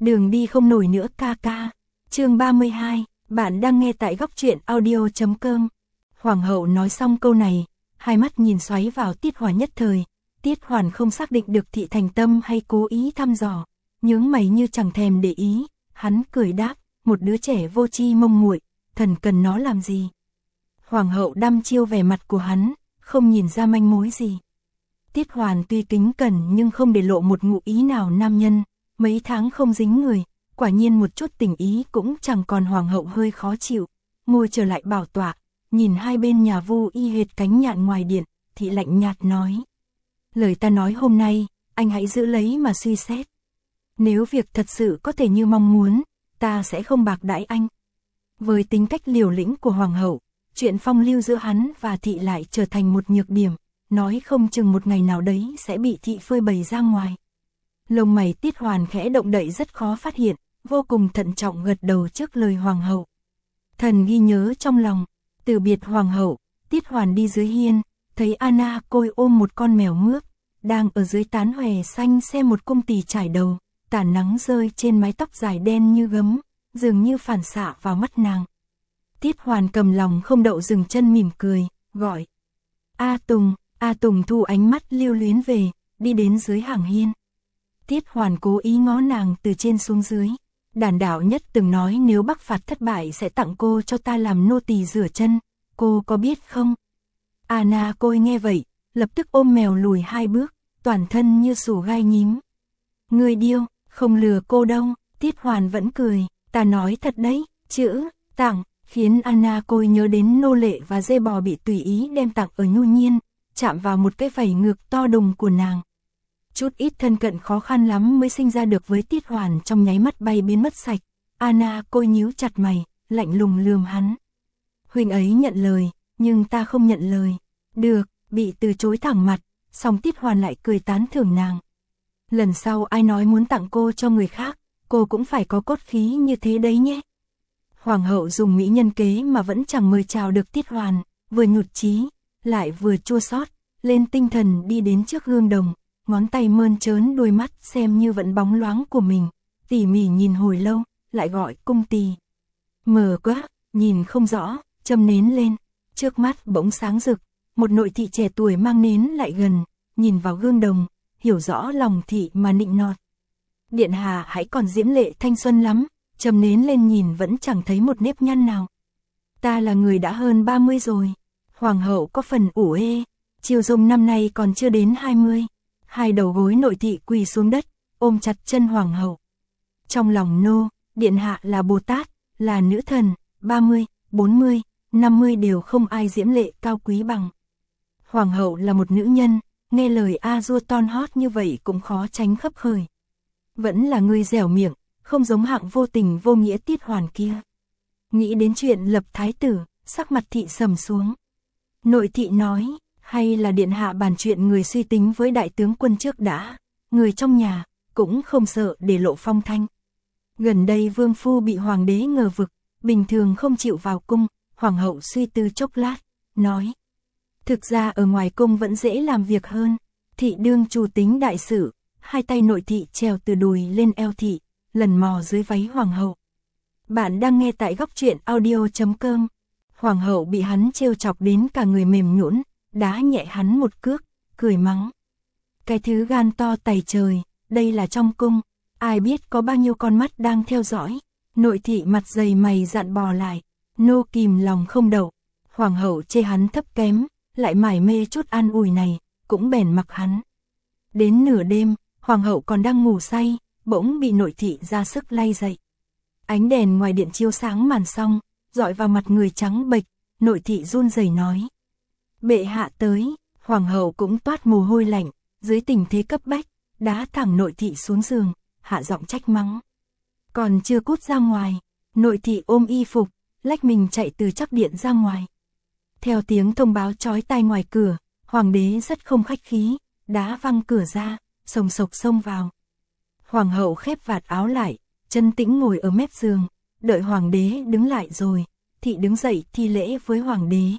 Đường đi không nổi nữa ca ca. Chương 32, bạn đang nghe tại góc truyện audio.com. Hoàng hậu nói xong câu này, hai mắt nhìn xoáy vào Tiết Hoàn nhất thời. Tiết Hoàn không xác định được thị thành tâm hay cố ý thăm dò, nhướng mày như chẳng thèm để ý, hắn cười đáp, một đứa trẻ vô tri mông muội, thần cần nó làm gì? Hoàng hậu đăm chiêu vẻ mặt của hắn, không nhìn ra manh mối gì. Tiết Hoàn tuy kính cẩn nhưng không để lộ một ngụ ý nào nam nhân, mấy tháng không dính người, quả nhiên một chút tình ý cũng chẳng còn. Hoàng hậu hơi khó chịu, ngồi trở lại bảo tọa, nhìn hai bên nhà Vu y hệt cánh nhạn ngoài điện, thị lạnh nhạt nói. Lời ta nói hôm nay, anh hãy giữ lấy mà suy xét. Nếu việc thật sự có thể như mong muốn, ta sẽ không bạc đãi anh. Với tính cách liều lĩnh của Hoàng hậu, chuyện phong lưu giữa hắn và thị lại trở thành một nhược điểm, nói không chừng một ngày nào đấy sẽ bị thị phơi bày ra ngoài. Lông mày Tiết Hoàn khẽ động đậy rất khó phát hiện, vô cùng thận trọng gật đầu trước lời Hoàng hậu. Thần ghi nhớ trong lòng. Từ biệt Hoàng hậu, Tiết Hoàn đi dưới hiên, thấy Anna Côi ôm một con mèo mướp, đang ở dưới tán hòe xanh xem một cung tỳ trải đầu, tà nắng rơi trên mái tóc dài đen như gấm, dường như phản xạ vào mắt nàng. Tiết Hoàn cầm lòng không đậu dừng chân mỉm cười, gọi. A Tùng thu ánh mắt lưu luyến về, đi đến dưới hàng hiên. Tiết Hoàn cố ý ngó nàng từ trên xuống dưới. Đàn đạo nhất từng nói nếu bắc phạt thất bại sẽ tặng cô cho ta làm nô tỳ rửa chân, cô có biết không? Anna Côi nghe vậy, lập tức ôm mèo lùi hai bước, toàn thân như sù gai nhím. Ngươi điêu, không lừa cô đâu. Tiết Hoàn vẫn cười, ta nói thật đấy, chữ tặng khiến Anna Côi nhớ đến nô lệ và dê bò bị tùy ý đem tặng ở Nhu Nhiên, chạm vào một cái vảy ngược to đùng của nàng. Chút ít thân cận khó khăn lắm mới sinh ra được với Tiết Hoàn trong nháy mắt bay biến mất sạch. Anna Côi nhíu chặt mày, lạnh lùng lườm hắn. Huynh ấy nhận lời, nhưng ta không nhận lời. Được, bị từ chối thẳng mặt, song Tiết Hoàn lại cười tán thưởng nàng. Lần sau ai nói muốn tặng cô cho người khác, cô cũng phải có cốt khí như thế đấy nhé. Hoàng hậu dùng mỹ nhân kế mà vẫn chẳng mời chào được Tiết Hoàn, vừa nhụt chí, lại vừa chua xót, lên tinh thần đi đến trước gương đồng, ngón tay mơn trớn đôi mắt xem như vẫn bóng loáng của mình, tỉ mỉ nhìn hồi lâu, lại gọi cung tỳ. Mờ quá, nhìn không rõ, châm nến lên, trước mắt bỗng sáng rực, một nội thị trẻ tuổi mang nến lại gần, nhìn vào gương đồng, hiểu rõ lòng thị mà nịnh nọt. Điện hạ hãy còn diễm lệ thanh xuân lắm, châm nến lên nhìn vẫn chẳng thấy một nếp nhăn nào. Ta là người đã hơn 30 rồi. Hoàng hậu có phần ủ ê, Chiêu Dung năm nay còn chưa đến 20. Hai đầu gối nội thị quỳ xuống đất, ôm chặt chân Hoàng hậu. Trong lòng nô, điện hạ là Bồ Tát, là nữ thần, 30, 40, 50 đều không ai diễm lệ cao quý bằng. Hoàng hậu là một nữ nhân, nghe lời a dua ton hót như vậy cũng khó tránh khấp khởi. Vẫn là người dẻo miệng, không giống hạng vô tình vô nghĩa Tiết Hoàn kia. Nghĩ đến chuyện lập thái tử, sắc mặt thị sầm xuống. Nội thị nói, hay là điện hạ bàn chuyện người suy tính với đại tướng quân trước đã, người trong nhà cũng không sợ để lộ phong thanh. Gần đây vương phu bị hoàng đế ngờ vực, bình thường không chịu vào cung. Hoàng hậu suy tư chốc lát, nói. Thực ra ở ngoài cung vẫn dễ làm việc hơn. Thị đương chủ tính đại sự, hai tay nội thị trèo từ đùi lên eo thị, lần mò dưới váy hoàng hậu. Bạn đang nghe tại góc truyện audio.com. Hoàng hậu bị hắn trêu chọc đến cả người mềm nhũn, đá nhẹ hắn một cước, cười mắng. Cái thứ gan to tày trời, đây là trong cung, ai biết có bao nhiêu con mắt đang theo dõi. Nội thị mặt dày mày dặn bò lại, nô kìm lòng không đậu. Hoàng hậu chê hắn thấp kém, lại mải mê chút an ủi này, cũng bèn mặc hắn. Đến nửa đêm, hoàng hậu còn đang ngủ say, bỗng bị nội thị ra sức lay dậy. Ánh đèn ngoài điện chiếu sáng màn xong, dọi vào mặt người trắng bệch, nội thị run rẩy nói. Bệ hạ tới. Hoàng hậu cũng toát mồ hôi lạnh, dưới tình thế cấp bách, đá thẳng nội thị xuống giường, hạ giọng trách mắng. Còn chưa cút ra ngoài, nội thị ôm y phục, lách mình chạy từ chắc điện ra ngoài. Theo tiếng thông báo chói tai ngoài cửa, hoàng đế rất không khách khí, đá văng cửa ra, sồng sộc xông vào. Hoàng hậu khép vạt áo lại, chân tĩnh ngồi ở mép giường, đợi hoàng đế đứng lại rồi, thị đứng dậy thi lễ với hoàng đế.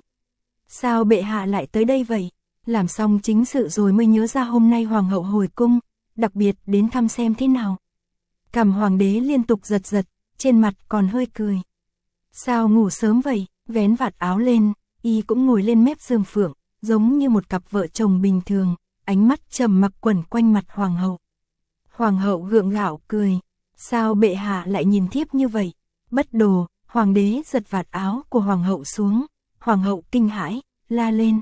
Sao bệ hạ lại tới đây vậy? Làm xong chính sự rồi mới nhớ ra hôm nay hoàng hậu hồi cung, đặc biệt đến thăm xem thế nào. Cằm hoàng đế liên tục giật giật, trên mặt còn hơi cười. Sao ngủ sớm vậy, vén vạt áo lên, y cũng ngồi lên mép giường phượng, giống như một cặp vợ chồng bình thường, ánh mắt trầm mặc quẩn quanh mặt hoàng hậu. Hoàng hậu gượng gạo cười, sao bệ hạ lại nhìn thiếp như vậy? Bất đồ, hoàng đế giật vạt áo của hoàng hậu xuống, hoàng hậu kinh hãi, la lên.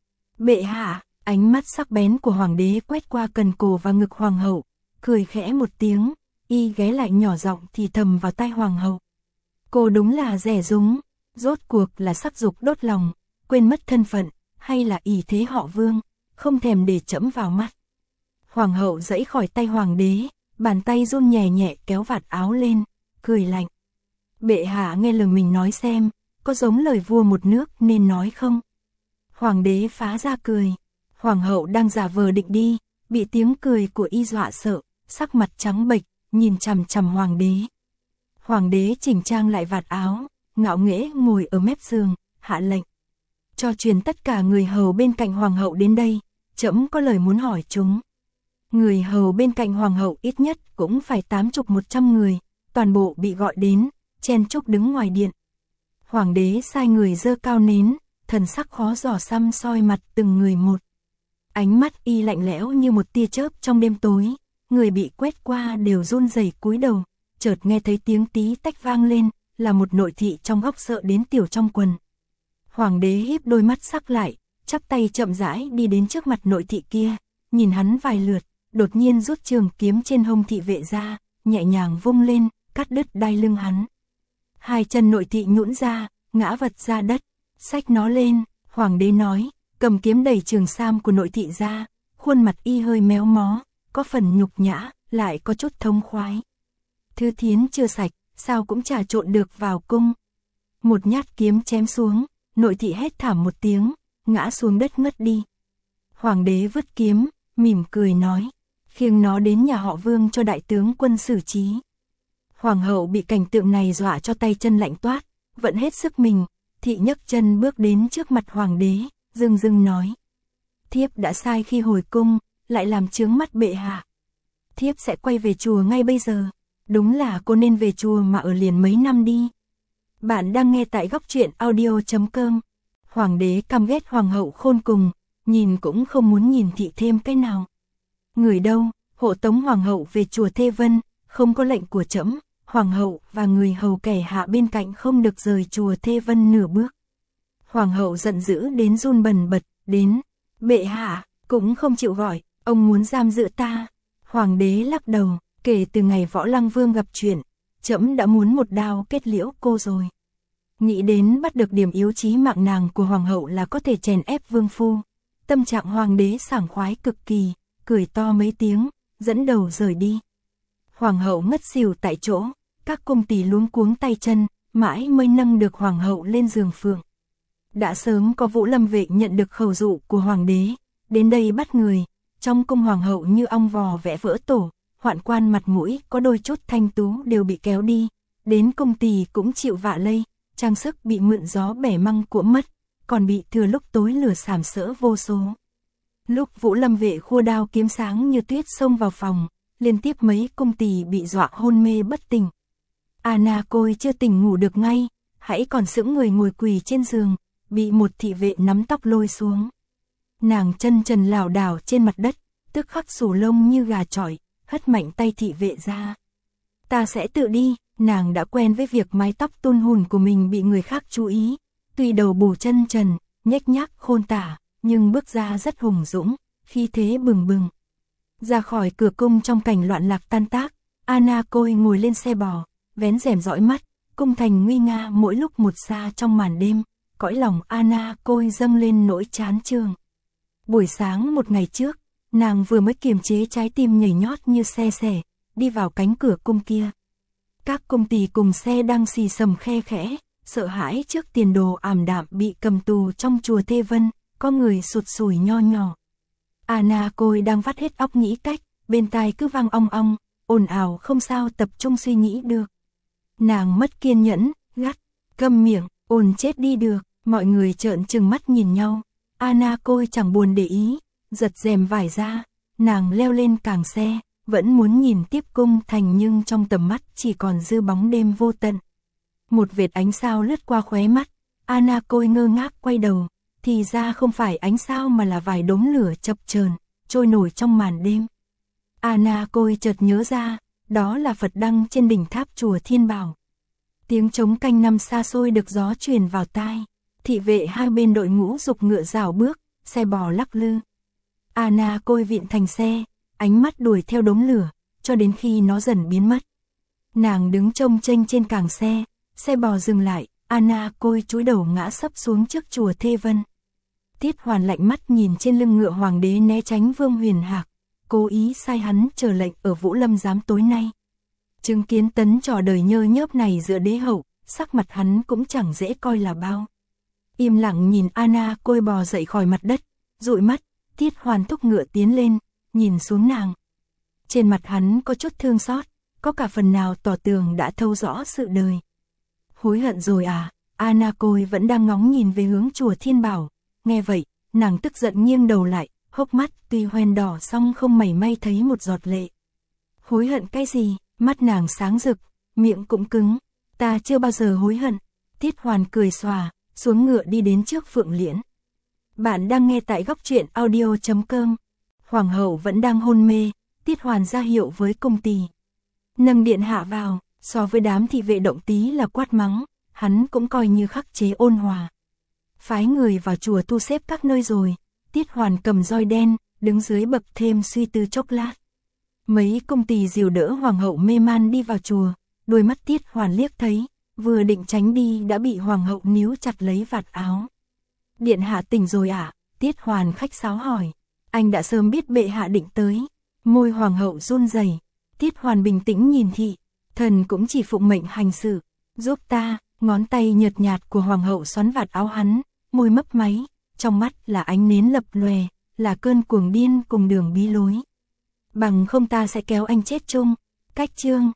Bệ hạ, ánh mắt sắc bén của hoàng đế quét qua cần cổ và ngực hoàng hậu, cười khẽ một tiếng, y ghé lại nhỏ giọng thì thầm vào tai hoàng hậu. Cô đúng là dè dúng, rốt cuộc là sắc dục đốt lòng, quên mất thân phận, hay là ỷ thế họ Vương, không thèm để trẫm vào mắt. Hoàng hậu giãy khỏi tay hoàng đế, bàn tay run nhẹ nhẹ kéo vạt áo lên, cười lạnh. Bệ hạ nghe lời mình nói xem, có giống lời vua một nước nên nói không? Hoàng đế phá ra cười, hoàng hậu đang giả vờ định đi, bị tiếng cười của y dọa sợ, sắc mặt trắng bệch, nhìn chằm chằm hoàng đế. Hoàng đế chỉnh trang lại vạt áo, ngạo nghễ ngồi ở mép giường, hạ lệnh. Cho truyền tất cả người hầu bên cạnh hoàng hậu đến đây, trẫm có lời muốn hỏi chúng. Người hầu bên cạnh hoàng hậu ít nhất cũng phải 80-100 người, toàn bộ bị gọi đến, chen chúc đứng ngoài điện. Hoàng đế sai người giơ cao nến, thần sắc khó dò xăm soi mặt từng người một. Ánh mắt y lạnh lẽo như một tia chớp trong đêm tối, người bị quét qua đều run rẩy cúi đầu, chợt nghe thấy tiếng tí tách vang lên, là một nội thị trong góc sợ đến tiểu trong quần. Hoàng đế híp đôi mắt sắc lại, chắp tay chậm rãi đi đến trước mặt nội thị kia, nhìn hắn vài lượt, đột nhiên rút trường kiếm trên hông thị vệ ra, nhẹ nhàng vung lên, cắt đứt đai lưng hắn. Hai chân nội thị nhũn ra, ngã vật ra đất, xách nó lên, hoàng đế nói, cầm kiếm đẩy trường sam của nội thị ra, khuôn mặt y hơi méo mó, có phần nhục nhã, lại có chút thông khoái. Thư thiến chưa sạch, sao cũng trà trộn được vào cung. Một nhát kiếm chém xuống, nội thị hét thảm một tiếng, ngã xuống đất ngất đi. Hoàng đế vứt kiếm, mỉm cười nói, khiêng nó đến nhà họ Vương cho đại tướng quân xử trí. Hoàng hậu bị cảnh tượng này dọa cho tay chân lạnh toát, vẫn hết sức mình, thị nhấc chân bước đến trước mặt hoàng đế, dưng dưng nói. Thiếp đã sai khi hồi cung, lại làm chướng mắt bệ hạ. Thiếp sẽ quay về chùa ngay bây giờ, đúng là cô nên về chùa mà ở liền mấy năm đi. Bạn đang nghe tại góc truyện audio.com. Hoàng đế căm ghét hoàng hậu khôn cùng, nhìn cũng không muốn nhìn thị thêm cái nào. Người đâu, hộ tống hoàng hậu về chùa Thê Vân, không có lệnh của trẫm, hoàng hậu và người hầu kẻ hạ bên cạnh không được rời chùa Thê Vân nửa bước. Hoàng hậu giận dữ đến run bần bật, đến, bệ hạ, cũng không chịu gọi, ông muốn giam giữ ta. Hoàng đế lắc đầu, kể từ ngày Võ Lăng Vương gặp chuyện, trẫm đã muốn một đao kết liễu cô rồi. Nghĩ đến bắt được điểm yếu chí mạng nàng của hoàng hậu là có thể chèn ép vương phu. Tâm trạng hoàng đế sảng khoái cực kỳ, cười to mấy tiếng, dẫn đầu rời đi. Hoàng hậu ngất xỉu tại chỗ, các cung tỳ luống cuống tay chân, mãi mới nâng được hoàng hậu lên giường phượng. Đã sớm có Vũ Lâm vệ nhận được khẩu dụ của hoàng đế, đến đây bắt người, trong cung hoàng hậu như ong vò vẽ vỡ tổ, hoạn quan mặt mũi có đôi chút thanh tú đều bị kéo đi, đến cung tỳ cũng chịu vạ lây, trang sức bị mượn gió bẻ măng của mất, còn bị thừa lúc tối lửa sàm sỡ vô số. Lúc Vũ Lâm vệ khua đao kiếm sáng như tuyết xông vào phòng, liên tiếp mấy cung tỳ bị dọa hôn mê bất tỉnh. Anna Côi chưa tỉnh ngủ được ngay, hãy còn sững người ngồi quỳ trên giường, bị một thị vệ nắm tóc lôi xuống. Nàng chân trần lảo đảo trên mặt đất, tức khắc sù lông như gà chọi, hất mạnh tay thị vệ ra. Ta sẽ tự đi, nàng đã quen với việc mái tóc tôn hùn của mình bị người khác chú ý, tuy đầu bù chân trần, nhếch nhác khôn tả, nhưng bước ra rất hùng dũng, khí thế bừng bừng. Ra khỏi cửa cung trong cảnh loạn lạc tan tác, Anna Côi ngồi lên xe bò, vén rèm dõi mắt, cung thành nguy nga mỗi lúc một xa trong màn đêm, cõi lòng Anna Côi dâng lên nỗi chán chường. Buổi sáng một ngày trước, nàng vừa mới kiềm chế trái tim nhảy nhót như xe xẻ, đi vào cánh cửa cung kia. Các cung tỳ cùng xe đang xì xầm khe khẽ, sợ hãi trước tiền đồ ảm đạm bị cầm tù trong chùa Thê Vân, có người sụt sùi nho nhỏ. Anna Côi đang vắt hết óc nghĩ cách, bên tai cứ vang ong ong, ồn ào không sao tập trung suy nghĩ được. Nàng mất kiên nhẫn, gắt, câm miệng, ồn chết đi được, mọi người trợn trừng mắt nhìn nhau. Anna Côi chẳng buồn để ý, giật rèm vải ra, nàng leo lên càng xe, vẫn muốn nhìn tiếp cung thành nhưng trong tầm mắt chỉ còn dư bóng đêm vô tận. Một vệt ánh sao lướt qua khóe mắt, Anna Côi ngơ ngác quay đầu, thì ra không phải ánh sao mà là vài đốm lửa chập chờn trôi nổi trong màn đêm. Anna Côi chợt nhớ ra, đó là Phật đăng trên đỉnh tháp chùa Thiên Bảo. Tiếng trống canh năm xa xôi được gió truyền vào tai, thị vệ hai bên đội ngũ giục ngựa rảo bước, xe bò lắc lư. Anna Côi vịn thành xe, ánh mắt đuổi theo đốm lửa, cho đến khi nó dần biến mất. Nàng đứng trông chênh trên cảng xe, xe bò dừng lại, Anna Côi cúi đầu ngã sấp xuống trước chùa Thê Vân. Tiết Hoàn lạnh mắt nhìn trên lưng ngựa hoàng đế né tránh Vương Huyền Hạc, cố ý sai hắn chờ lệnh ở Vũ Lâm giám tối nay. Chứng kiến tấn trò đời nhơ nhớp này giữa đế hậu, sắc mặt hắn cũng chẳng dễ coi là bao. Im lặng nhìn Anna Côi bò dậy khỏi mặt đất, dụi mắt, Tiết Hoàn thúc ngựa tiến lên, nhìn xuống nàng. Trên mặt hắn có chút thương xót, có cả phần nào tỏ tường đã thâu rõ sự đời. Hối hận rồi à? Anna Côi vẫn đang ngóng nhìn về hướng chùa Thiên Bảo, nghe vậy, nàng tức giận nghiêng đầu lại, hốc mắt tuy hoen đỏ song không mảy may thấy một giọt lệ. Hối hận cái gì? Mắt nàng sáng rực, miệng cũng cứng. Ta chưa bao giờ hối hận. Tiết Hoàn cười xòa, xuống ngựa đi đến trước Phượng Liễn. Bạn đang nghe tại góc truyện audio.com. Hoàng hậu vẫn đang hôn mê, Tiết Hoàn ra hiệu với cung tỳ. Nâng điện hạ vào, so với đám thị vệ động tí là quát mắng, hắn cũng coi như khắc chế ôn hòa. Phái người vào chùa thu xếp các nơi rồi, Tiết Hoàn cầm roi đen, đứng dưới bậc thềm suy tư chốc lát. Mấy cung tỳ dìu đỡ hoàng hậu mê man đi vào chùa, đôi mắt Tiết Hoàn liếc thấy, vừa định tránh đi đã bị hoàng hậu níu chặt lấy vạt áo. Điện hạ tỉnh rồi ạ? Tiết Hoàn khách sáo hỏi. Anh đã sớm biết bệ hạ định tới. Môi hoàng hậu run rẩy. Tiết Hoàn bình tĩnh nhìn thị, thần cũng chỉ phụng mệnh hành sự. Giúp ta. Ngón tay nhợt nhạt của hoàng hậu xoắn vạt áo hắn, môi mấp máy, trong mắt là ánh nến lập lòe, là cơn cuồng điên cùng đường bí lối. Bằng không ta sẽ kéo anh chết chung. Cách chương